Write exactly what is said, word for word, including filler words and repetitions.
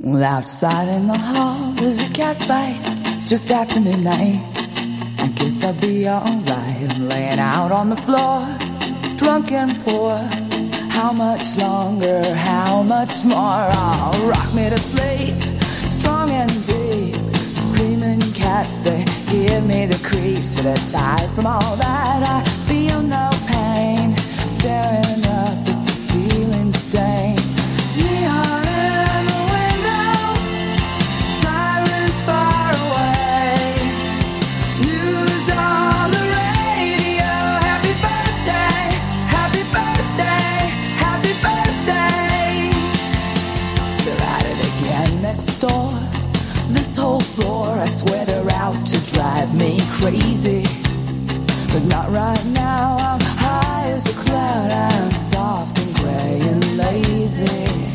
Well, outside in the hall there's a cat fight. It's just after midnight. I guess I'll be alright. I'm laying out on the floor, drunk and poor. How much longer, how much more? Oh, rock me to sleep, strong and deep. Screaming cats, they give me the creeps. But aside from all that, I feel no pain. Staring up at the ceiling stain. Neon in the window, sirens far away. News on the radio. Happy birthday, happy birthday, happy birthday. They're at it again next door. This whole floor, I swear they're out to drive me crazy. But not right now, I'm high as a cloud. I'm soft and gray and lazy.